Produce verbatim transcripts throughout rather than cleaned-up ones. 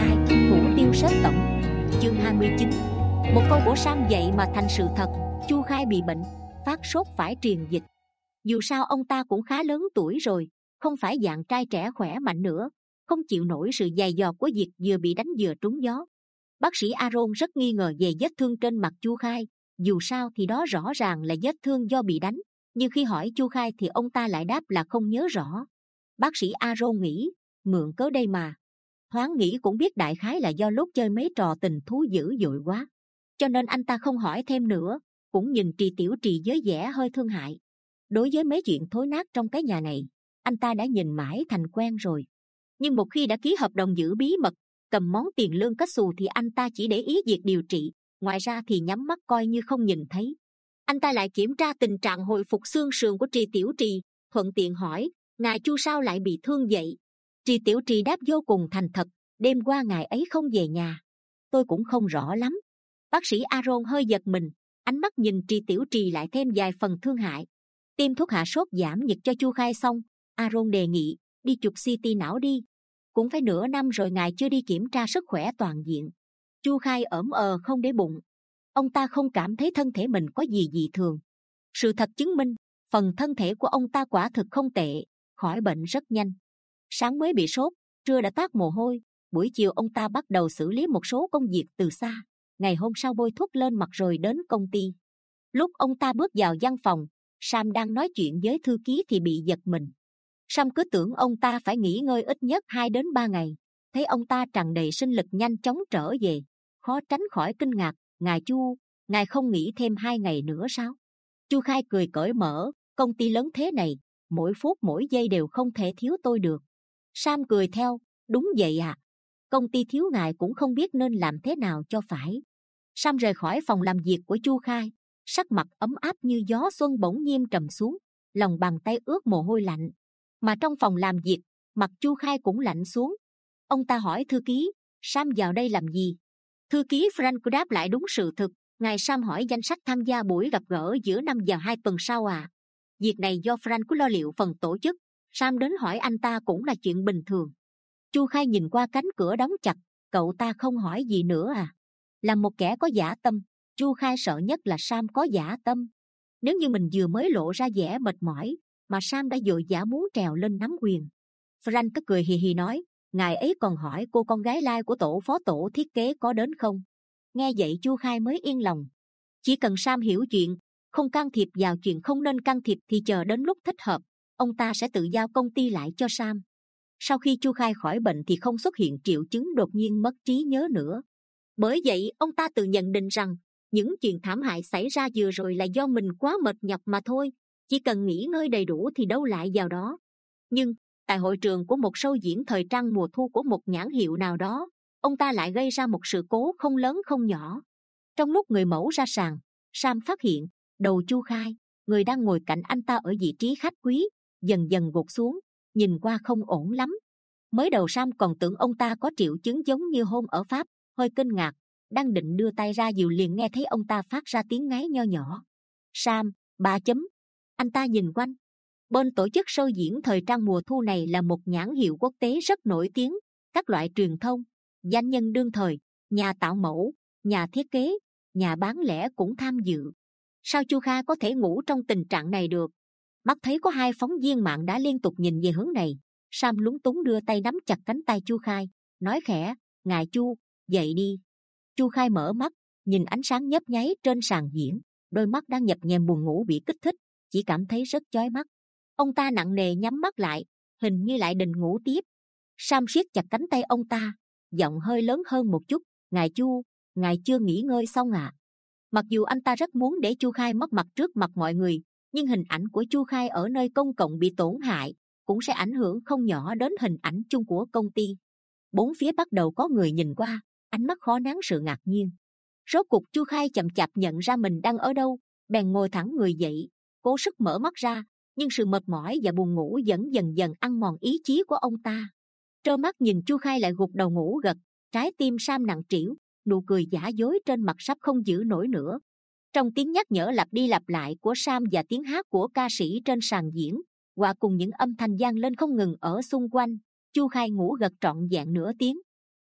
Khai, Thủ Tiêu Sếp Tổng. Chương hai mươi chín. Một câu của Sam vậy mà thành sự thật. Chu Khai bị bệnh, phát sốt phải truyền dịch. Dù sao ông ta cũng khá lớn tuổi rồi, không phải dạng trai trẻ khỏe mạnh nữa, không chịu nổi sự dày dò của việc vừa bị đánh vừa trúng gió. Bác sĩ Aaron rất nghi ngờ về vết thương trên mặt Chu Khai. Dù sao thì đó rõ ràng là vết thương do bị đánh, nhưng khi hỏi Chu Khai thì ông ta lại đáp là không nhớ rõ. Bác sĩ Aaron nghĩ, mượn cớ đây mà. Thoáng nghĩ cũng biết đại khái là do lúc chơi mấy trò tình thú dữ dội quá, cho nên anh ta không hỏi thêm nữa, cũng nhìn Trì Tiểu Trì với vẻ hơi thương hại. Đối với mấy chuyện thối nát trong cái nhà này, anh ta đã nhìn mãi thành quen rồi. Nhưng một khi đã ký hợp đồng giữ bí mật, cầm món tiền lương kết xù thì anh ta chỉ để ý việc điều trị, ngoài ra thì nhắm mắt coi như không nhìn thấy. Anh ta lại kiểm tra tình trạng hồi phục xương sườn của Trì Tiểu Trì, thuận tiện hỏi, ngài Chu sao lại bị thương vậy? Trì Tiểu Trì đáp vô cùng thành thật, đêm qua ngài ấy không về nhà. Tôi cũng không rõ lắm. Bác sĩ Aaron hơi giật mình, ánh mắt nhìn Trì Tiểu Trì lại thêm vài phần thương hại. Tiêm thuốc hạ sốt giảm nhiệt cho Chu Khai xong, Aaron đề nghị đi chụp xê tê não đi. Cũng phải nửa năm rồi ngài chưa đi kiểm tra sức khỏe toàn diện. Chu Khai ỡm ờ không để bụng. Ông ta không cảm thấy thân thể mình có gì dị thường. Sự thật chứng minh, phần thân thể của ông ta quả thực không tệ, khỏi bệnh rất nhanh. Sáng mới bị sốt, trưa đã toát mồ hôi, buổi chiều ông ta bắt đầu xử lý một số công việc từ xa. Ngày hôm sau bôi thuốc lên mặt rồi đến công ty. Lúc ông ta bước vào văn phòng, Sam đang nói chuyện với thư ký thì bị giật mình. Sam cứ tưởng ông ta phải nghỉ ngơi ít nhất hai đến ba ngày, thấy ông ta tràn đầy sinh lực nhanh chóng trở về, khó tránh khỏi kinh ngạc. Ngài Chu, ngài không nghỉ thêm hai ngày nữa sao? Chu Khai cười cởi mở, công ty lớn thế này, mỗi phút mỗi giây đều không thể thiếu tôi được. Sam cười theo, đúng vậy à, công ty thiếu ngài cũng không biết nên làm thế nào cho phải. Sam rời khỏi phòng làm việc của Chu Khai, sắc mặt ấm áp như gió xuân bỗng nhiên trầm xuống, lòng bàn tay ướt mồ hôi lạnh. Mà trong phòng làm việc, mặt Chu Khai cũng lạnh xuống. Ông ta hỏi thư ký, Sam vào đây làm gì? Thư ký Frank đáp lại đúng sự thực, ngài Sam hỏi danh sách tham gia buổi gặp gỡ giữa năm vào hai tuần sau à? Việc này do Frank lo liệu phần tổ chức, Sam đến hỏi anh ta cũng là chuyện bình thường. Chu Khai nhìn qua cánh cửa đóng chặt, cậu ta không hỏi gì nữa à? Là một kẻ có dã tâm, Chu Khai sợ nhất là Sam có dã tâm. Nếu như mình vừa mới lộ ra vẻ mệt mỏi, mà Sam đã vội vã muốn trèo lên nắm quyền. Frank cứ cười hì hì nói, ngài ấy còn hỏi cô con gái lai của tổ phó tổ thiết kế có đến không? Nghe vậy Chu Khai mới yên lòng. Chỉ cần Sam hiểu chuyện, không can thiệp vào chuyện không nên can thiệp thì chờ đến lúc thích hợp, ông ta sẽ tự giao công ty lại cho Sam. Sau khi Chu Khai khỏi bệnh thì không xuất hiện triệu chứng đột nhiên mất trí nhớ nữa. Bởi vậy ông ta tự nhận định rằng những chuyện thảm hại xảy ra vừa rồi là do mình quá mệt nhọc mà thôi, chỉ cần nghỉ ngơi đầy đủ thì đâu lại vào đó. Nhưng tại hội trường của một show diễn thời trang mùa thu của một nhãn hiệu nào đó, ông ta lại gây ra một sự cố không lớn không nhỏ. Trong lúc người mẫu ra sàn, Sam phát hiện đầu Chu Khai, người đang ngồi cạnh anh ta ở vị trí khách quý, dần dần gục xuống, nhìn qua không ổn lắm. Mới đầu Sam còn tưởng ông ta có triệu chứng giống như hôm ở Pháp, hơi kinh ngạc, đang định đưa tay ra dìu liền nghe thấy ông ta phát ra tiếng ngáy nho nhỏ. Sam, ba chấm. Anh ta nhìn quanh. Bên tổ chức show diễn thời trang mùa thu này là một nhãn hiệu quốc tế rất nổi tiếng, các loại truyền thông, doanh nhân đương thời, nhà tạo mẫu, nhà thiết kế, nhà bán lẻ cũng tham dự. Sao Chu Khai có thể ngủ trong tình trạng này được? Mắt thấy có hai phóng viên mạng đã liên tục nhìn về hướng này, Sam lúng túng đưa tay nắm chặt cánh tay Chu Khai, nói khẽ, ngài Chu, dậy đi. Chu Khai mở mắt, nhìn ánh sáng nhấp nháy trên sàn diễn, đôi mắt đang nhập nhèm buồn ngủ bị kích thích, chỉ cảm thấy rất chói mắt. Ông ta nặng nề nhắm mắt lại, hình như lại định ngủ tiếp. Sam siết chặt cánh tay ông ta, giọng hơi lớn hơn một chút, ngài Chu, ngài chưa nghỉ ngơi xong à? Mặc dù anh ta rất muốn để Chu Khai mất mặt trước mặt mọi người, nhưng hình ảnh của Chu Khai ở nơi công cộng bị tổn hại cũng sẽ ảnh hưởng không nhỏ đến hình ảnh chung của công ty. Bốn phía bắt đầu có người nhìn qua, ánh mắt khó nén sự ngạc nhiên. Rốt cục Chu Khai chậm chạp nhận ra mình đang ở đâu, bèn ngồi thẳng người dậy, cố sức mở mắt ra, nhưng sự mệt mỏi và buồn ngủ vẫn dần dần ăn mòn ý chí của ông ta. Trơ mắt nhìn Chu Khai lại gục đầu ngủ gật, trái tim Sam nặng trĩu, nụ cười giả dối trên mặt sắp không giữ nổi nữa. Trong tiếng nhắc nhở lặp đi lặp lại của Sam và tiếng hát của ca sĩ trên sàn diễn, hòa cùng những âm thanh vang lên không ngừng ở xung quanh, Chu Khai ngủ gật trọn vẹn nửa tiếng.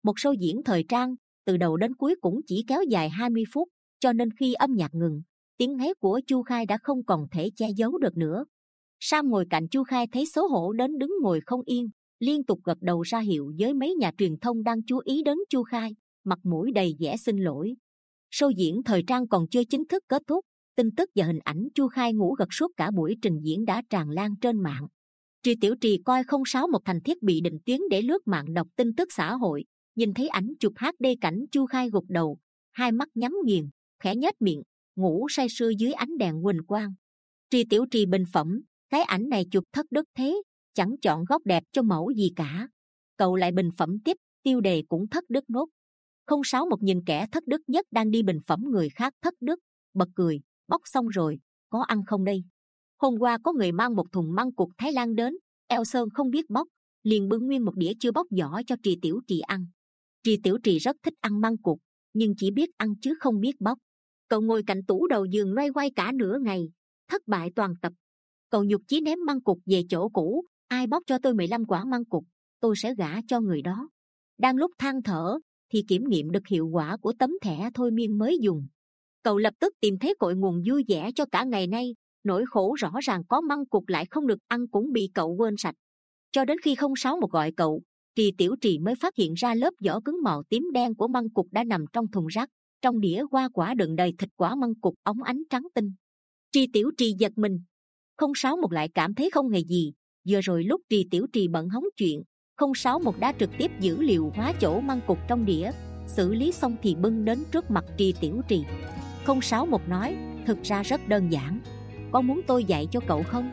Một show diễn thời trang, từ đầu đến cuối cũng chỉ kéo dài hai mươi phút, cho nên khi âm nhạc ngừng, tiếng ngáy của Chu Khai đã không còn thể che giấu được nữa. Sam ngồi cạnh Chu Khai thấy xấu hổ đến đứng ngồi không yên, liên tục gật đầu ra hiệu với mấy nhà truyền thông đang chú ý đến Chu Khai, mặt mũi đầy vẻ xin lỗi. Show diễn thời trang còn chưa chính thức kết thúc, tin tức và hình ảnh Chu Khai ngủ gật suốt cả buổi trình diễn đã tràn lan trên mạng. Tri Tiểu Trì coi không sáu một thành thiết bị định tuyến để lướt mạng đọc tin tức xã hội, nhìn thấy ảnh chụp hát đê cảnh Chu Khai gục đầu, hai mắt nhắm nghiền, khẽ nhếch miệng, ngủ say sưa dưới ánh đèn huỳnh quang. Tri Tiểu Trì bình phẩm, cái ảnh này chụp thất đức thế, chẳng chọn góc đẹp cho mẫu gì cả. Cậu lại bình phẩm tiếp, tiêu đề cũng thất đức nốt. Không sáu một nhìn kẻ thất đức nhất đang đi bình phẩm người khác thất đức, bật cười, bóc xong rồi, có ăn không đây? Hôm qua có người mang một thùng măng cụt Thái Lan đến, eo sơn không biết bóc, liền bưng nguyên một đĩa chưa bóc vỏ cho Tri Tiểu Trì ăn. Tri Tiểu Trì rất thích ăn măng cụt, nhưng chỉ biết ăn chứ không biết bóc. Cậu ngồi cạnh tủ đầu giường loay hoay cả nửa ngày, thất bại toàn tập. Cậu nhục chí ném măng cụt về chỗ cũ, ai bóc cho tôi mười lăm quả măng cụt, tôi sẽ gả cho người đó. Đang lúc than thở thì kiểm nghiệm được hiệu quả của tấm thẻ thôi miên mới dùng. Cậu lập tức tìm thấy cội nguồn vui vẻ cho cả ngày nay. Nỗi khổ rõ ràng có măng cụt lại không được ăn cũng bị cậu quên sạch. Cho đến khi không sáu một gọi cậu, Tri Tiểu Trì mới phát hiện ra lớp vỏ cứng màu tím đen của măng cụt đã nằm trong thùng rác. Trong đĩa hoa quả đựng đầy thịt quả măng cụt óng ánh trắng tinh. Tri Tiểu Trì giật mình. Không sáu một lại cảm thấy không hề gì. Vừa rồi lúc Tri Tiểu Trì bận hóng chuyện, không sáu một đã trực tiếp giữ liều hóa chỗ măng cụt trong đĩa, xử lý xong thì bưng đến trước mặt Tri Tiểu Trì. Không sáu một nói, thực ra rất đơn giản. Có muốn tôi dạy cho cậu không?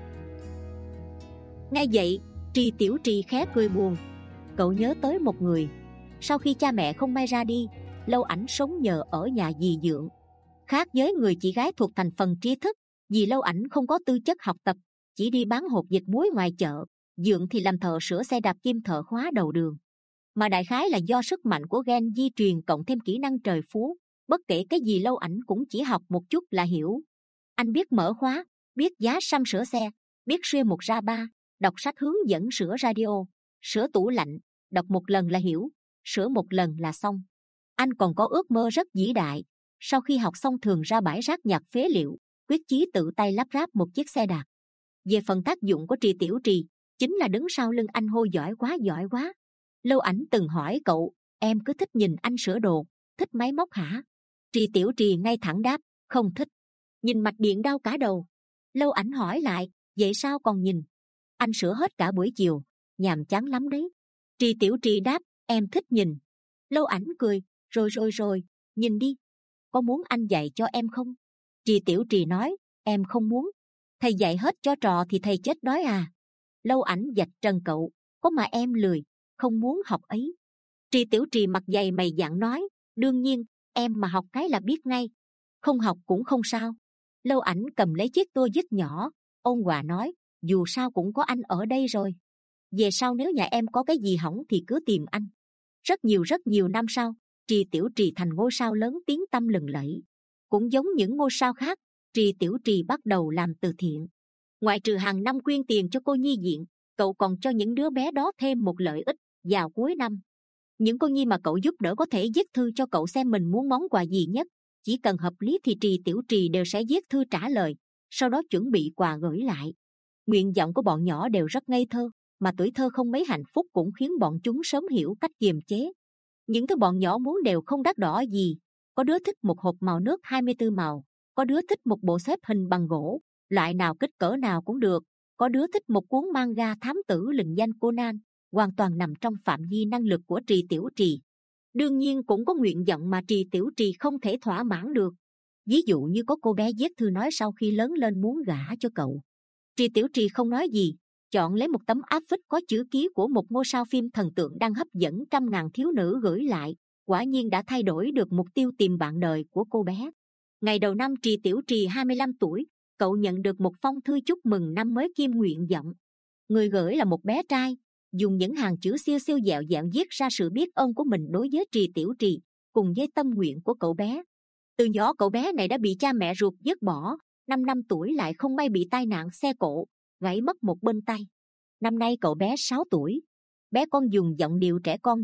Nghe vậy, Tri Tiểu Trì khẽ cười buồn. Cậu nhớ tới một người. Sau khi cha mẹ không may ra đi, Lâu Ảnh sống nhờ ở nhà dì dượng. Khác với người chị gái thuộc thành phần trí thức, dì Lâu Ảnh không có tư chất học tập, chỉ đi bán hột vịt muối ngoài chợ. Dượng thì làm thợ sửa xe đạp kim thợ khóa đầu đường. Mà đại khái là do sức mạnh của gen di truyền cộng thêm kỹ năng trời phú, bất kể cái gì Lâu Ảnh cũng chỉ học một chút là hiểu. Anh biết mở khóa, biết giá xăm sửa xe, biết xuyên một ra ba, đọc sách hướng dẫn sửa radio, sửa tủ lạnh, đọc một lần là hiểu, sửa một lần là xong. Anh còn có ước mơ rất vĩ đại, sau khi học xong thường ra bãi rác nhặt phế liệu, quyết chí tự tay lắp ráp một chiếc xe đạp. Về phần tác dụng của Tri Tiểu Trì, chính là đứng sau lưng anh hô giỏi quá giỏi quá. Lâu Ảnh từng hỏi cậu, em cứ thích nhìn anh sửa đồ, thích máy móc hả? Tri Tiểu Trì ngay thẳng đáp, không thích. Nhìn mạch điện đau cả đầu. Lâu Ảnh hỏi lại, vậy sao còn nhìn? Anh sửa hết cả buổi chiều, nhàm chán lắm đấy. Tri Tiểu Trì đáp, em thích nhìn. Lâu Ảnh cười, rồi rồi rồi, nhìn đi. Có muốn anh dạy cho em không? Tri Tiểu Trì nói, em không muốn. Thầy dạy hết cho trò thì thầy chết đói à? Lâu Ảnh vạch trần cậu, có mà em lười, không muốn học ấy. Tri Tiểu Trì mặt dày mày dạn nói, đương nhiên, em mà học cái là biết ngay. Không học cũng không sao. Lâu Ảnh cầm lấy chiếc tô vít nhỏ, ôn hòa nói, dù sao cũng có anh ở đây rồi. Về sau nếu nhà em có cái gì hỏng thì cứ tìm anh. Rất nhiều rất nhiều năm sau, Tri Tiểu Trì thành ngôi sao lớn tiếng tăm lừng lẫy. Cũng giống những ngôi sao khác, Tri Tiểu Trì bắt đầu làm từ thiện. Ngoại trừ hàng năm quyên tiền cho cô nhi viện, cậu còn cho những đứa bé đó thêm một lợi ích vào cuối năm. Những cô nhi mà cậu giúp đỡ có thể viết thư cho cậu xem mình muốn món quà gì nhất. Chỉ cần hợp lý thì Tri Tiểu Trì đều sẽ viết thư trả lời, sau đó chuẩn bị quà gửi lại. Nguyện vọng của bọn nhỏ đều rất ngây thơ, mà tuổi thơ không mấy hạnh phúc cũng khiến bọn chúng sớm hiểu cách kiềm chế. Những thứ bọn nhỏ muốn đều không đắt đỏ gì. Có đứa thích một hộp màu nước hai mươi tư màu, có đứa thích một bộ xếp hình bằng gỗ, loại nào kích cỡ nào cũng được, có đứa thích một cuốn manga thám tử lừng danh Conan, hoàn toàn nằm trong phạm vi năng lực của Tri Tiểu Trì. Đương nhiên cũng có nguyện vọng mà Tri Tiểu Trì không thể thỏa mãn được. Ví dụ như có cô bé viết thư nói sau khi lớn lên muốn gả cho cậu. Tri Tiểu Trì không nói gì, chọn lấy một tấm áp phích có chữ ký của một ngôi sao phim thần tượng đang hấp dẫn trăm ngàn thiếu nữ gửi lại. Quả nhiên đã thay đổi được mục tiêu tìm bạn đời của cô bé. Ngày đầu năm Tri Tiểu Trì hai mươi lăm tuổi, cậu nhận được một phong thư chúc mừng năm mới kiêm nguyện vọng. Người gửi là một bé trai, dùng những hàng chữ siêu siêu dẹo dẹo viết ra sự biết ơn của mình đối với Tri Tiểu Trì, cùng với tâm nguyện của cậu bé. Từ nhỏ cậu bé này đã bị cha mẹ ruột vứt bỏ, năm năm tuổi lại không may bị tai nạn xe cộ, gãy mất một bên tay. Năm nay cậu bé sáu tuổi. Bé con dùng giọng điệu trẻ con viết,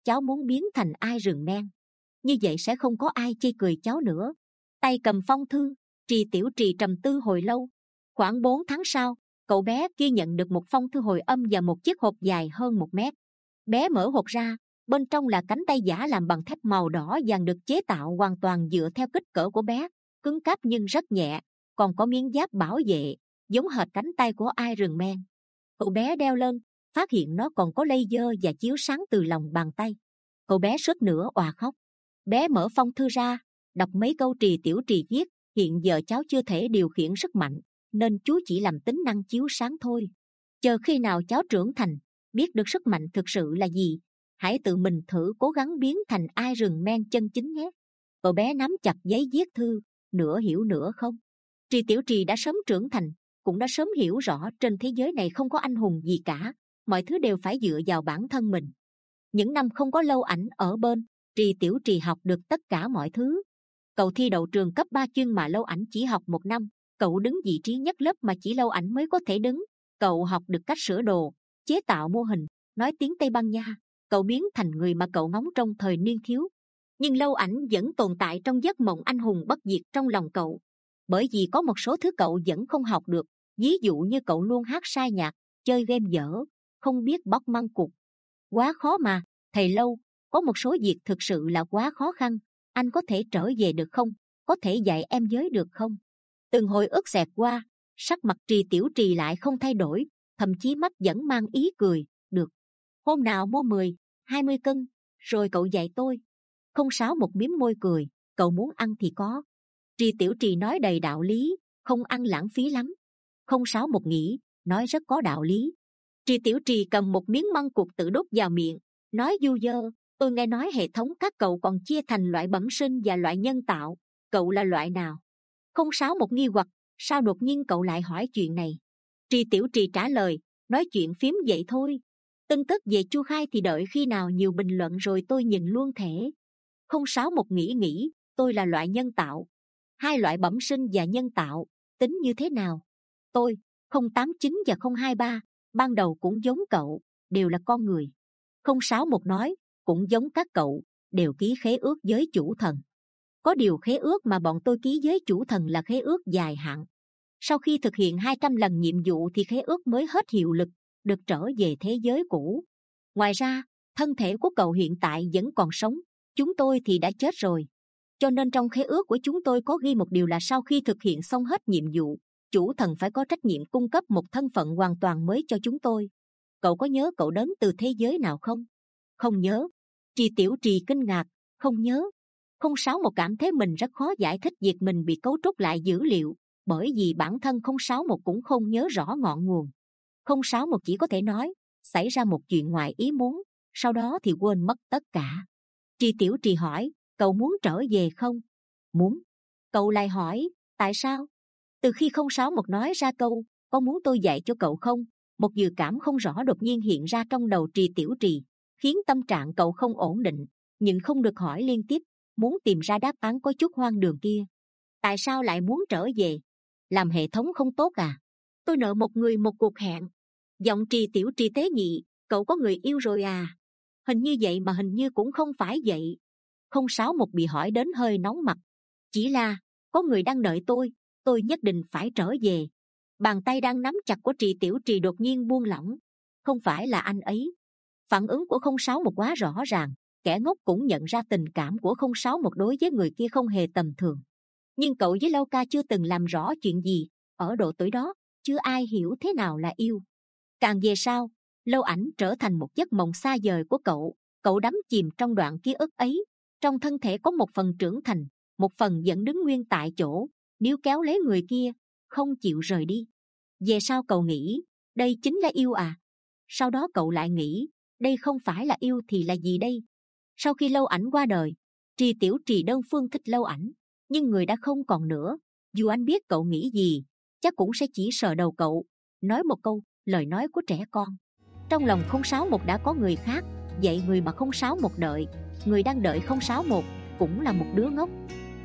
cháu muốn biến thành Iron Man. Như vậy sẽ không có ai chê cười cháu nữa. Tay cầm phong thư, Trì Tiểu Trì trầm tư hồi lâu. Khoảng bốn tháng sau, cậu bé kia nhận được một phong thư hồi âm và một chiếc hộp dài hơn một mét. Bé mở hộp ra, bên trong là cánh tay giả làm bằng thép màu đỏ vàng được chế tạo hoàn toàn dựa theo kích cỡ của bé, cứng cáp nhưng rất nhẹ, còn có miếng giáp bảo vệ, giống hệt cánh tay của Iron Man. Cậu bé đeo lên, phát hiện nó còn có laser và chiếu sáng từ lòng bàn tay. Cậu bé suýt nữa òa khóc. Bé mở phong thư ra, đọc mấy câu Trì Tiểu Trì viết. Hiện giờ cháu chưa thể điều khiển sức mạnh, nên chú chỉ làm tính năng chiếu sáng thôi. Chờ khi nào cháu trưởng thành, biết được sức mạnh thực sự là gì, hãy tự mình thử cố gắng biến thành Iron Man chân chính nhé. Cậu bé nắm chặt giấy viết thư, nửa hiểu nửa không. Trì Tiểu Trì đã sớm trưởng thành, cũng đã sớm hiểu rõ trên thế giới này không có anh hùng gì cả, mọi thứ đều phải dựa vào bản thân mình. Những năm không có Lâu Ảnh ở bên, Trì Tiểu Trì học được tất cả mọi thứ. Cậu thi đậu trường cấp ba chuyên mà Lâu Ảnh chỉ học một năm. Cậu đứng vị trí nhất lớp mà chỉ Lâu Ảnh mới có thể đứng. Cậu học được cách sửa đồ, chế tạo mô hình, nói tiếng Tây Ban Nha. Cậu biến thành người mà cậu ngóng trong thời niên thiếu. Nhưng Lâu Ảnh vẫn tồn tại trong giấc mộng anh hùng bất diệt trong lòng cậu. Bởi vì có một số thứ cậu vẫn không học được. Ví dụ như cậu luôn hát sai nhạc, chơi game dở, không biết bóc măng cục. Quá khó mà, thầy Lâu, có một số việc thực sự là quá khó khăn. Anh có thể trở về được không? Có thể dạy em giới được không? Từng hồi ức xẹt qua, sắc mặt Trì Tiểu Trì lại không thay đổi, thậm chí mắt vẫn mang ý cười. Được, hôm nào mua mười, hai mươi cân, rồi cậu dạy tôi. Không Sáu một miếng môi cười, cậu muốn ăn thì có. Trì Tiểu Trì nói đầy đạo lý, không ăn lãng phí lắm. Không Sáu một nghĩ, nói rất có đạo lý. Trì Tiểu Trì cầm một miếng măng cụt tự đút vào miệng, nói du dơ. Tôi nghe nói hệ thống các cậu còn chia thành loại bẩm sinh và loại nhân tạo. Cậu là loại nào? Không Sáu một nghi hoặc, sao đột nhiên cậu lại hỏi chuyện này? Trì Tiểu Trì trả lời, nói chuyện phím vậy thôi. Tin tức về Chu Khai thì đợi khi nào nhiều bình luận rồi tôi nhìn luôn thể. Không Sáu một nghĩ nghĩ, tôi là loại nhân tạo. Hai loại bẩm sinh và nhân tạo, tính như thế nào? Tôi, không tám chín và không hai ba, ban đầu cũng giống cậu, đều là con người. Không Sáu một nói, cũng giống các cậu, đều ký khế ước với chủ thần. Có điều khế ước mà bọn tôi ký với chủ thần là khế ước dài hạn. Sau khi thực hiện hai trăm lần nhiệm vụ thì khế ước mới hết hiệu lực, được trở về thế giới cũ. Ngoài ra, thân thể của cậu hiện tại vẫn còn sống, chúng tôi thì đã chết rồi. Cho nên trong khế ước của chúng tôi có ghi một điều là sau khi thực hiện xong hết nhiệm vụ, chủ thần phải có trách nhiệm cung cấp một thân phận hoàn toàn mới cho chúng tôi. Cậu có nhớ cậu đến từ thế giới nào không? Không nhớ. Trì Tiểu Trì kinh ngạc, không nhớ. Không Sáu một cảm thấy mình rất khó giải thích việc mình bị cấu trúc lại dữ liệu, bởi vì bản thân Không Sáu một cũng không nhớ rõ ngọn nguồn. Không Sáu một chỉ có thể nói, xảy ra một chuyện ngoài ý muốn, sau đó thì quên mất tất cả. Trì Tiểu Trì hỏi, cậu muốn trở về không? Muốn. Cậu lại hỏi, tại sao? Từ khi Không Sáu một nói ra câu, có muốn tôi dạy cho cậu không? Một dự cảm không rõ đột nhiên hiện ra trong đầu Trì Tiểu Trì, khiến tâm trạng cậu không ổn định, nhưng không được hỏi liên tiếp, muốn tìm ra đáp án có chút hoang đường kia. Tại sao lại muốn trở về? Làm hệ thống không tốt à? Tôi nợ một người một cuộc hẹn. Giọng Trì Tiểu Trì tế nhị, cậu có người yêu rồi à? Hình như vậy mà hình như cũng không phải vậy. Không Sáu một bị hỏi đến hơi nóng mặt. Chỉ là, có người đang đợi tôi, tôi nhất định phải trở về. Bàn tay đang nắm chặt của Trì Tiểu Trì đột nhiên buông lỏng. Không phải là anh ấy. Phản ứng của Không Sáu một quá rõ ràng, kẻ ngốc cũng nhận ra tình cảm của Không Sáu một đối với người kia không hề tầm thường. Nhưng cậu với Lâu Ca chưa từng làm rõ chuyện gì, ở độ tuổi đó, chưa ai hiểu thế nào là yêu. Càng về sau, Lâu Ảnh trở thành một giấc mộng xa vời của cậu, cậu đắm chìm trong đoạn ký ức ấy. Trong thân thể có một phần trưởng thành, một phần vẫn đứng nguyên tại chỗ, níu kéo lấy người kia, không chịu rời đi. Về sau cậu nghĩ, đây chính là yêu à? Sau đó cậu lại nghĩ, đây không phải là yêu thì là gì đây? Sau khi Lâu Ảnh qua đời, Trì Tiểu Trì đơn phương thích Lâu Ảnh, nhưng người đã không còn nữa. Dù anh biết cậu nghĩ gì, chắc cũng sẽ chỉ sờ đầu cậu, nói một câu, lời nói của trẻ con. Trong lòng Không Sáu một đã có người khác, vậy người mà Không Sáu một đợi, người đang đợi Không Sáu một, cũng là một đứa ngốc.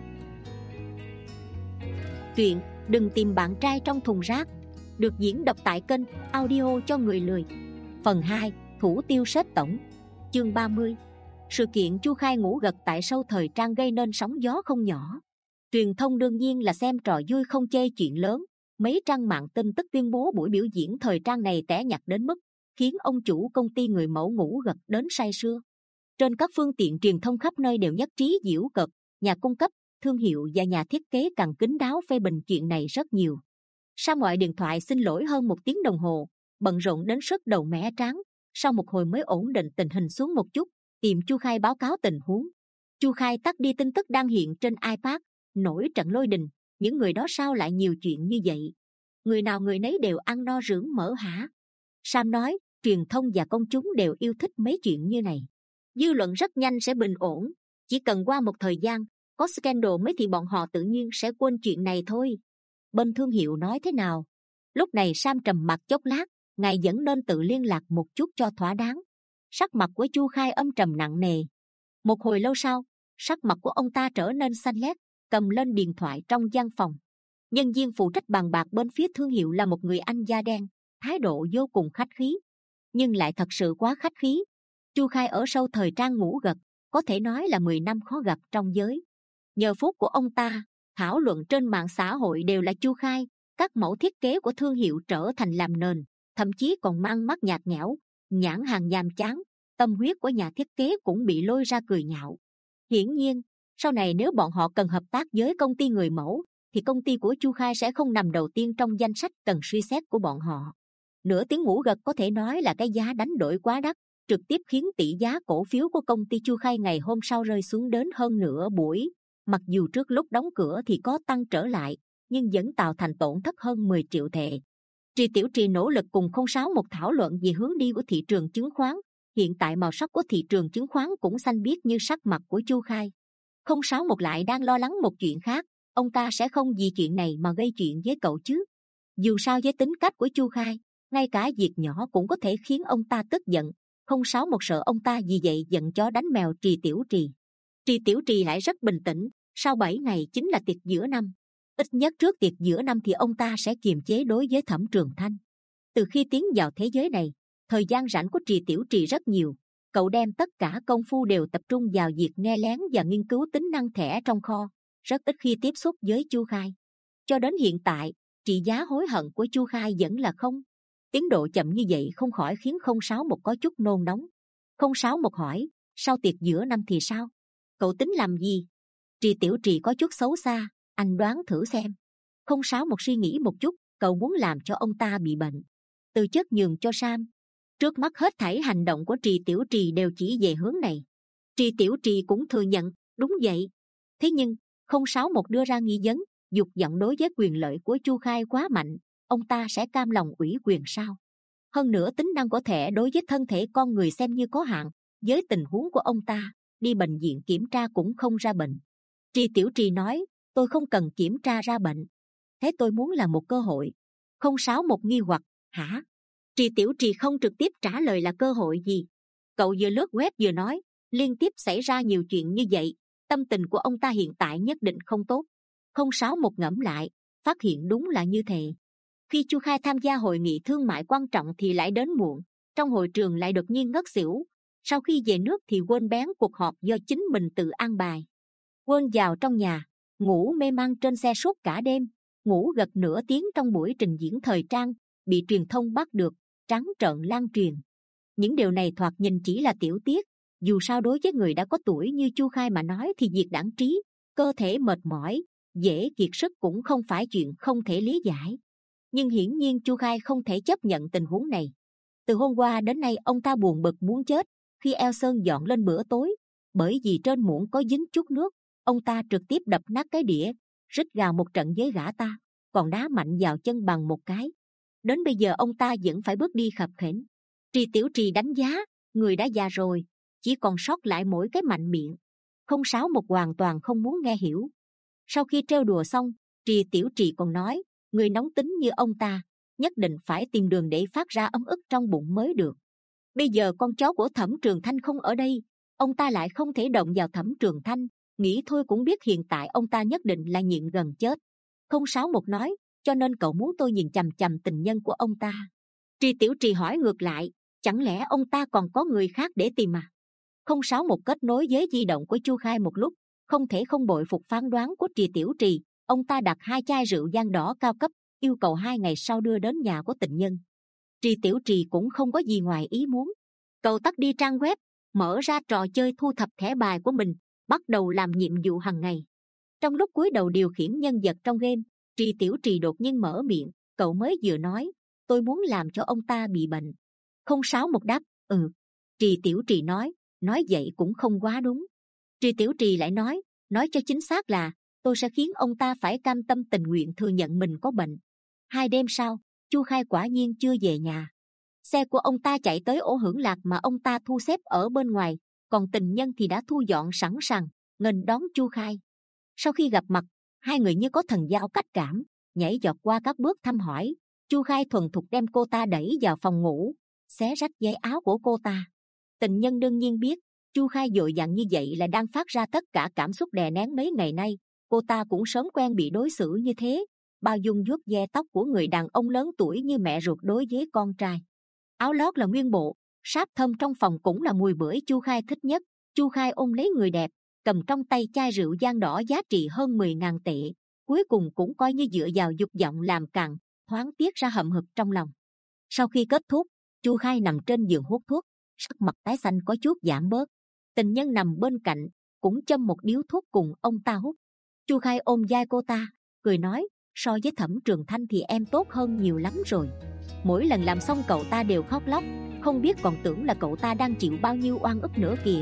Truyện Đừng Tìm Bạn Trai Trong Thùng Rác được diễn đọc tại kênh Audio cho Người Lười. Phần hai, Thủ Tiêu Sét Tổng. Chương ba mươi. Sự kiện Chu Khai ngủ gật tại Sâu Thời Trang gây nên sóng gió không nhỏ. Truyền thông đương nhiên là xem trò vui không chê chuyện lớn. Mấy trang mạng tin tức tuyên bố buổi biểu diễn thời trang này tẻ nhạt đến mức khiến ông chủ công ty người mẫu ngủ gật đến say sưa. Trên các phương tiện truyền thông khắp nơi đều nhất trí giễu cợt. Nhà cung cấp, thương hiệu và nhà thiết kế càng kín đáo phê bình chuyện này rất nhiều. Sam gọi điện thoại xin lỗi hơn một tiếng đồng hồ, bận rộn đến sức đầu mẻ trán. Sau một hồi mới ổn định tình hình xuống một chút, tìm Chu Khai báo cáo tình huống. Chu Khai tắt đi tin tức đang hiện trên iPad, nổi trận lôi đình. Những người đó sao lại nhiều chuyện như vậy? Người nào người nấy đều ăn no rưởng mỡ hả? Sam nói, truyền thông và công chúng đều yêu thích mấy chuyện như này. Dư luận rất nhanh sẽ bình ổn. Chỉ cần qua một thời gian, có scandal mấy thì bọn họ tự nhiên sẽ quên chuyện này thôi. Bên thương hiệu nói thế nào? Lúc này Sam trầm mặc chốc lát, ngài vẫn nên tự liên lạc một chút cho thỏa đáng. Sắc mặt của Chu Khai âm trầm nặng nề. Một hồi lâu sau, sắc mặt của ông ta trở nên xanh lét, cầm lên điện thoại trong gian phòng. Nhân viên phụ trách bàn bạc bên phía thương hiệu là một người anh da đen, thái độ vô cùng khách khí, nhưng lại thật sự quá khách khí. Chu Khai ở Sâu Thời Trang ngủ gật, có thể nói là mười năm khó gặp trong giới. Nhờ phúc của ông ta, thảo luận trên mạng xã hội đều là Chu Khai, các mẫu thiết kế của thương hiệu trở thành làm nền, thậm chí còn mang mắt nhạt nhẽo, nhãn hàng nhàm chán, tâm huyết của nhà thiết kế cũng bị lôi ra cười nhạo. Hiển nhiên, sau này nếu bọn họ cần hợp tác với công ty người mẫu, thì công ty của Chu Khai sẽ không nằm đầu tiên trong danh sách cần suy xét của bọn họ. Nửa tiếng ngủ gật có thể nói là cái giá đánh đổi quá đắt, trực tiếp khiến tỷ giá cổ phiếu của công ty Chu Khai ngày hôm sau rơi xuống đến hơn nửa buổi. Mặc dù trước lúc đóng cửa thì có tăng trở lại, nhưng vẫn tạo thành tổn thất hơn mười triệu tệ. Trì Tiểu Trì nỗ lực cùng không sáu một thảo luận về hướng đi của thị trường chứng khoán. Hiện tại màu sắc của thị trường chứng khoán cũng xanh biếc như sắc mặt của Chu Khai. Không sáu một lại đang lo lắng một chuyện khác, ông ta sẽ không vì chuyện này mà gây chuyện với cậu chứ? Dù sao với tính cách của Chu Khai, ngay cả việc nhỏ cũng có thể khiến ông ta tức giận. Không sáu một sợ ông ta vì vậy giận chó đánh mèo Trì Tiểu Trì. Trì Tiểu Trì lại rất bình tĩnh. Sau bảy ngày chính là tiệc giữa năm. Ít nhất trước tiệc giữa năm thì ông ta sẽ kiềm chế đối với Thẩm Trường Thanh. Từ khi tiến vào thế giới này, thời gian rảnh của Trì Tiểu Trì rất nhiều. Cậu đem tất cả công phu đều tập trung vào việc nghe lén và nghiên cứu tính năng thẻ trong kho, rất ít khi tiếp xúc với Chu Khai. Cho đến hiện tại, trị giá hối hận của Chu Khai vẫn là không. Tiến độ chậm như vậy không khỏi khiến không sáu một có chút nôn nóng. Không sáu một hỏi, sau tiệc giữa năm thì sao? Cậu tính làm gì? Trì Tiểu Trì có chút xấu xa, anh đoán thử xem. Không sáu một suy nghĩ một chút, cậu muốn làm cho ông ta bị bệnh, từ chức nhường cho Sam. Trước mắt hết thảy hành động của Trì Tiểu Trì đều chỉ về hướng này. Trì Tiểu Trì cũng thừa nhận, đúng vậy. Thế nhưng, không sáu một đưa ra nghi vấn, dục vọng đối với quyền lợi của Chu Khai quá mạnh, ông ta sẽ cam lòng ủy quyền sao? Hơn nữa tính năng có thể đối với thân thể con người xem như có hạn, với tình huống của ông ta, đi bệnh viện kiểm tra cũng không ra bệnh. Trì Tiểu Trì nói, tôi không cần kiểm tra ra bệnh. Thế tôi muốn là một cơ hội. Không sáu một nghi hoặc, hả? Trì Tiểu Trì không trực tiếp trả lời là cơ hội gì. Cậu vừa lướt web vừa nói, liên tiếp xảy ra nhiều chuyện như vậy, tâm tình của ông ta hiện tại nhất định không tốt. Không sáu một ngẫm lại, phát hiện đúng là như thế. Khi Chu Khai tham gia hội nghị thương mại quan trọng thì lại đến muộn, trong hội trường lại đột nhiên ngất xỉu. Sau khi về nước thì quên bén cuộc họp do chính mình tự an bài. Quên vào trong nhà, ngủ mê man trên xe suốt cả đêm, ngủ gật nửa tiếng trong buổi trình diễn thời trang, bị truyền thông bắt được, trắng trợn lan truyền. Những điều này thoạt nhìn chỉ là tiểu tiết, dù sao đối với người đã có tuổi như Chu Khai mà nói thì việc đãng trí, cơ thể mệt mỏi, dễ kiệt sức cũng không phải chuyện không thể lý giải. Nhưng hiển nhiên Chu Khai không thể chấp nhận tình huống này. Từ hôm qua đến nay ông ta buồn bực muốn chết. Khi eo Sơn dọn lên bữa tối, bởi vì trên muỗng có dính chút nước, ông ta trực tiếp đập nát cái đĩa, rít gào một trận với gã ta, còn đá mạnh vào chân bằng một cái. Đến bây giờ ông ta vẫn phải bước đi khập khểnh. Trì Tiểu Trì đánh giá, người đã già rồi, chỉ còn sót lại mỗi cái mạnh miệng. Không sáu một hoàn toàn không muốn nghe hiểu. Sau khi trêu đùa xong, Trì Tiểu Trì còn nói, người nóng tính như ông ta, nhất định phải tìm đường để phát ra ấm ức trong bụng mới được. Bây giờ con cháu của Thẩm Trường Thanh không ở đây, ông ta lại không thể động vào Thẩm Trường Thanh, nghĩ thôi cũng biết hiện tại ông ta nhất định là nhịn gần chết. Không sáu một nói, cho nên cậu muốn tôi nhìn chằm chằm tình nhân của ông ta. Trì Tiểu Trì hỏi ngược lại, chẳng lẽ ông ta còn có người khác để tìm à? Không sáu một kết nối với di động của Chu Khai một lúc, không thể không bội phục phán đoán của Trì Tiểu Trì. Ông ta đặt hai chai rượu vang đỏ cao cấp, yêu cầu hai ngày sau đưa đến nhà của tình nhân. Trì Tiểu Trì cũng không có gì ngoài ý muốn. Cậu tắt đi trang web, mở ra trò chơi thu thập thẻ bài của mình, bắt đầu làm nhiệm vụ hàng ngày. Trong lúc cúi đầu điều khiển nhân vật trong game, Trì Tiểu Trì đột nhiên mở miệng. Cậu mới vừa nói, tôi muốn làm cho ông ta bị bệnh. Không sáu một đáp, ừ. Trì Tiểu Trì nói, nói vậy cũng không quá đúng. Trì Tiểu Trì lại nói, nói cho chính xác là tôi sẽ khiến ông ta phải cam tâm tình nguyện thừa nhận mình có bệnh. Hai đêm sau, Chu Khai quả nhiên chưa về nhà. Xe của ông ta chạy tới ổ hưởng lạc mà ông ta thu xếp ở bên ngoài, còn tình nhân thì đã thu dọn sẵn sàng nghênh đón Chu Khai. Sau khi gặp mặt, hai người như có thần giao cách cảm, nhảy giọt qua các bước thăm hỏi. Chu Khai thuần thục đem cô ta đẩy vào phòng ngủ, xé rách váy áo của cô ta. Tình nhân đương nhiên biết Chu Khai vội vàng như vậy là đang phát ra tất cả cảm xúc đè nén mấy ngày nay. Cô ta cũng sớm quen bị đối xử như thế, bao dung vuốt ve tóc của người đàn ông lớn tuổi như mẹ ruột đối với con trai. Áo lót là nguyên bộ, sáp thơm trong phòng cũng là mùi bưởi Chu Khai thích nhất. Chu Khai ôm lấy người đẹp, cầm trong tay chai rượu vang đỏ giá trị hơn mười ngàn tệ, cuối cùng cũng coi như dựa vào dục vọng làm càng thoáng tiết ra hậm hực trong lòng. Sau khi kết thúc, Chu Khai nằm trên giường hút thuốc, sắc mặt tái xanh có chút giảm bớt. Tình nhân nằm bên cạnh cũng châm một điếu thuốc cùng ông ta hút. Chu Khai ôm vai cô ta, cười nói, so với Thẩm Trường Thanh thì em tốt hơn nhiều lắm rồi. Mỗi lần làm xong cậu ta đều khóc lóc, không biết còn tưởng là cậu ta đang chịu bao nhiêu oan ức nữa kìa.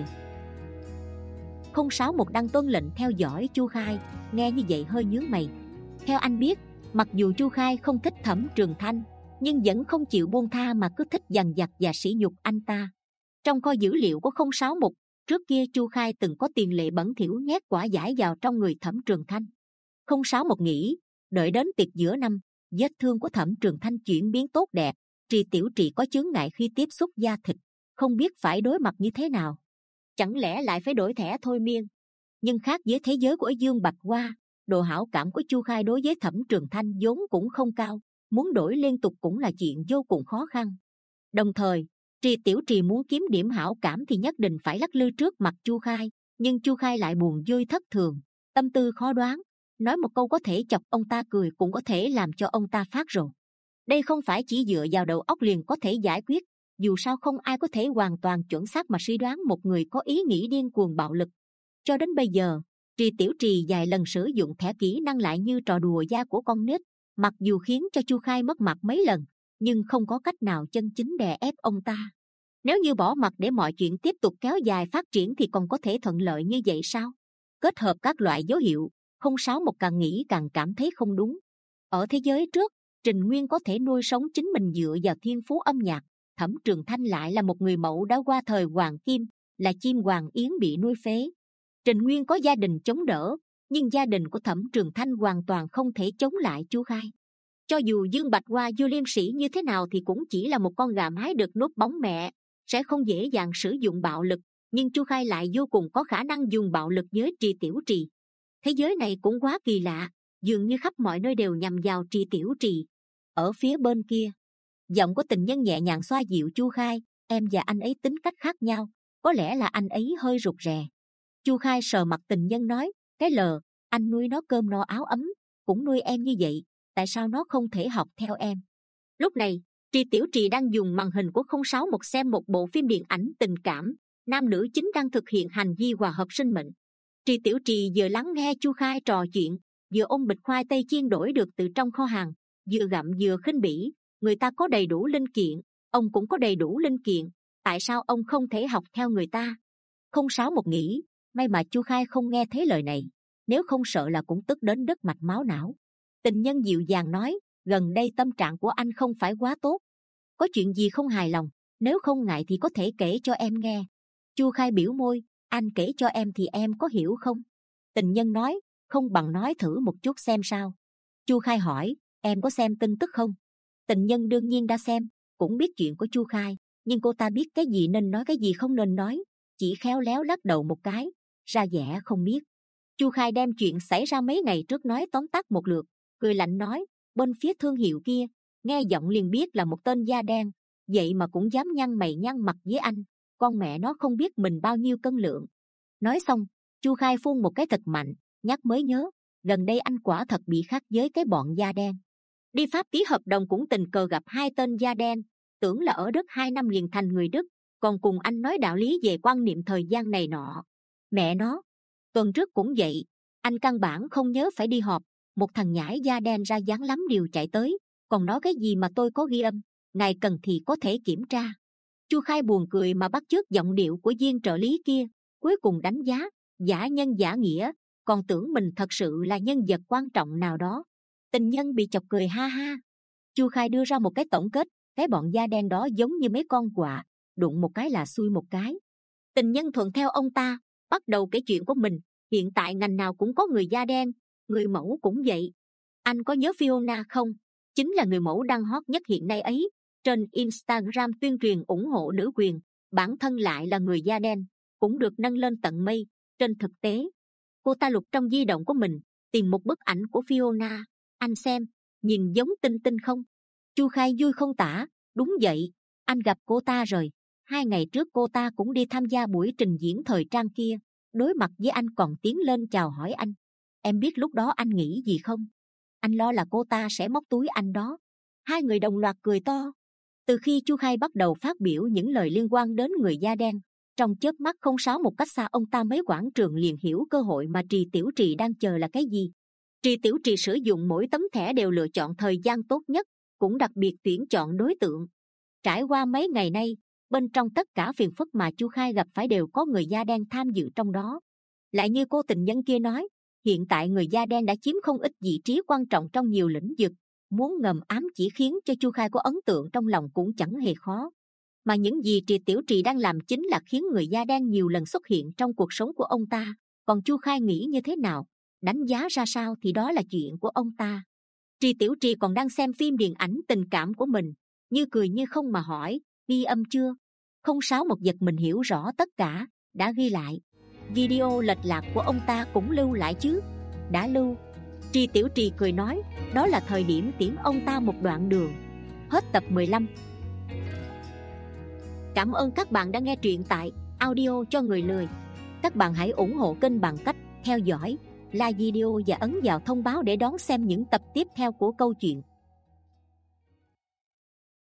Không sáu một đang tuân lệnh theo dõi Chu Khai, nghe như vậy hơi nhướng mày. Theo anh biết, mặc dù Chu Khai không thích Thẩm Trường Thanh, nhưng vẫn không chịu buông tha mà cứ thích dằn vặt và sỉ nhục anh ta. Trong kho dữ liệu của không sáu một, trước kia Chu Khai từng có tiền lệ bẩn thỉu nhét quả giải vào trong người Thẩm Trường Thanh. Không sáu một nghĩ, đợi đến tiệc giữa năm, vết thương của Thẩm Trường Thanh chuyển biến tốt đẹp, Trì Tiểu Trì có chướng ngại khi tiếp xúc da thịt, không biết phải đối mặt như thế nào. Chẳng lẽ lại phải đổi thẻ thôi miên? Nhưng khác với thế giới của Dương Bạch Hoa, độ hảo cảm của Chu Khai đối với Thẩm Trường Thanh vốn cũng không cao, muốn đổi liên tục cũng là chuyện vô cùng khó khăn. Đồng thời, Trì Tiểu Trì muốn kiếm điểm hảo cảm thì nhất định phải lắc lư trước mặt Chu Khai, nhưng Chu Khai lại buồn vui thất thường, tâm tư khó đoán, nói một câu có thể chọc ông ta cười cũng có thể làm cho ông ta phát rồ. Đây không phải chỉ dựa vào đầu óc liền có thể giải quyết, dù sao không ai có thể hoàn toàn chuẩn xác mà suy đoán một người có ý nghĩ điên cuồng bạo lực. Cho đến bây giờ, Trì Tiểu Trì vài lần sử dụng thẻ kỹ năng lại như trò đùa da của con nít, mặc dù khiến cho Chu Khai mất mặt mấy lần, nhưng không có cách nào chân chính đè ép ông ta. Nếu như bỏ mặc để mọi chuyện tiếp tục kéo dài phát triển thì còn có thể thuận lợi như vậy sao? Kết hợp các loại dấu hiệu, không sáu một càng nghĩ càng cảm thấy không đúng. Ở thế giới trước, Trình Nguyên có thể nuôi sống chính mình dựa vào thiên phú âm nhạc, Thẩm Trường Thanh lại là một người mẫu đã qua thời hoàng kim, là chim hoàng yến bị nuôi phế. Trình Nguyên có gia đình chống đỡ, nhưng gia đình của Thẩm Trường Thanh hoàn toàn không thể chống lại Chu Khai. Cho dù Dương Bạch Hoa vô liêm sỉ như thế nào thì cũng chỉ là một con gà mái được núp bóng mẹ, sẽ không dễ dàng sử dụng bạo lực, nhưng Chu Khai lại vô cùng có khả năng dùng bạo lực với Trì Tiểu Trì. Thế giới này cũng quá kỳ lạ, dường như khắp mọi nơi đều nhằm vào Trì Tiểu Trì. Ở phía bên kia, giọng của tình nhân nhẹ nhàng xoa dịu Chu Khai, em và anh ấy tính cách khác nhau, có lẽ là anh ấy hơi rụt rè. Chu Khai sờ mặt tình nhân nói, cái lờ, anh nuôi nó cơm no áo ấm, cũng nuôi em như vậy, tại sao nó không thể học theo em? Lúc này, Trì Tiểu Trì đang dùng màn hình của không sáu một xem một bộ phim điện ảnh tình cảm, nam nữ chính đang thực hiện hành vi hòa hợp sinh mệnh. Trì Tiểu Trì vừa lắng nghe Chu Khai trò chuyện, vừa ôm bịch khoai tây chiên đổi được từ trong kho hàng, vừa gặm vừa khinh bỉ, người ta có đầy đủ linh kiện, ông cũng có đầy đủ linh kiện, tại sao ông không thể học theo người ta? Không sáu một nghĩ, may mà Chu Khai không nghe thấy lời này, nếu không sợ là cũng tức đến đứt mạch máu não. Tình nhân dịu dàng nói, gần đây tâm trạng của anh không phải quá tốt, có chuyện gì không hài lòng, nếu không ngại thì có thể kể cho em nghe. Chu Khai biểu môi, anh kể cho em thì em có hiểu không? Tình nhân nói, không bằng nói thử một chút xem sao. Chu Khai hỏi, em có xem tin tức không? Tình nhân đương nhiên đã xem, cũng biết chuyện của Chu Khai, nhưng cô ta biết cái gì nên nói, cái gì không nên nói, chỉ khéo léo lắc đầu một cái, ra vẻ không biết. Chu Khai đem chuyện xảy ra mấy ngày trước nói tóm tắt một lượt, cười lạnh nói, bên phía thương hiệu kia, nghe giọng liền biết là một tên da đen, vậy mà cũng dám nhăn mày nhăn mặt với anh, con mẹ nó không biết mình bao nhiêu cân lượng. Nói xong, Chu Khai phun một cái thật mạnh, nhắc mới nhớ, gần đây anh quả thật bị khác với cái bọn da đen. Đi Pháp ký hợp đồng cũng tình cờ gặp hai tên da đen, tưởng là ở Đức hai năm liền thành người Đức, còn cùng anh nói đạo lý về quan niệm thời gian này nọ. Mẹ nó, tuần trước cũng vậy, anh căn bản không nhớ phải đi họp, một thằng nhãi da đen ra dáng lắm điều chạy tới, còn nói cái gì mà tôi có ghi âm, ngài cần thì có thể kiểm tra. Chu Khai buồn cười mà bắt chước giọng điệu của viên trợ lý kia, cuối cùng đánh giá, giả nhân giả nghĩa, còn tưởng mình thật sự là nhân vật quan trọng nào đó. Tình nhân bị chọc cười ha ha. Chu Khai đưa ra một cái tổng kết, cái bọn da đen đó giống như mấy con quạ, đụng một cái là xuôi một cái. Tình nhân thuận theo ông ta, bắt đầu kể chuyện của mình. Hiện tại ngành nào cũng có người da đen, người mẫu cũng vậy. Anh có nhớ Fiona không? Chính là người mẫu đang hot nhất hiện nay ấy. Trên Instagram tuyên truyền ủng hộ nữ quyền, bản thân lại là người da đen, cũng được nâng lên tận mây. Trên thực tế, cô ta lục trong di động của mình, tìm một bức ảnh của Fiona. Anh xem, nhìn giống Tinh Tinh không? Chu Khai vui không tả. Đúng vậy, anh gặp cô ta rồi. Hai ngày trước cô ta cũng đi tham gia buổi trình diễn thời trang kia. Đối mặt với anh còn tiến lên chào hỏi anh. Em biết lúc đó anh nghĩ gì không? Anh lo là cô ta sẽ móc túi anh đó. Hai người đồng loạt cười to. Từ khi Chu Khai bắt đầu phát biểu những lời liên quan đến người da đen, trong chớp mắt không sáo một cách xa, ông ta mấy quảng trường liền hiểu cơ hội mà Trì Tiểu Trì đang chờ là cái gì. Trì Tiểu Trì sử dụng mỗi tấm thẻ đều lựa chọn thời gian tốt nhất, cũng đặc biệt tuyển chọn đối tượng. Trải qua mấy ngày nay, bên trong tất cả phiền phức mà Chu Khai gặp phải đều có người da đen tham dự trong đó. Lại như cô tình nhân kia nói, hiện tại người da đen đã chiếm không ít vị trí quan trọng trong nhiều lĩnh vực. Muốn ngầm ám chỉ khiến cho Chu Khai có ấn tượng trong lòng cũng chẳng hề khó. Mà những gì Trì Tiểu Trì đang làm chính là khiến người da đen nhiều lần xuất hiện trong cuộc sống của ông ta. Còn Chu Khai nghĩ như thế nào, đánh giá ra sao thì đó là chuyện của ông ta. Trì Tiểu Trì còn đang xem phim điện ảnh tình cảm của mình, như cười như không mà hỏi, ghi âm chưa? Không sáo một giật mình hiểu rõ tất cả, đã ghi lại. Video lệch lạc của ông ta cũng lưu lại chứ? Đã lưu. Trì Tiểu Trì cười nói, đó là thời điểm tiễn ông ta một đoạn đường. Hết tập mười lăm. Cảm ơn các bạn đã nghe truyện tại Audio cho người lười. Các bạn hãy ủng hộ kênh bằng cách theo dõi, like video và ấn vào thông báo để đón xem những tập tiếp theo của câu chuyện.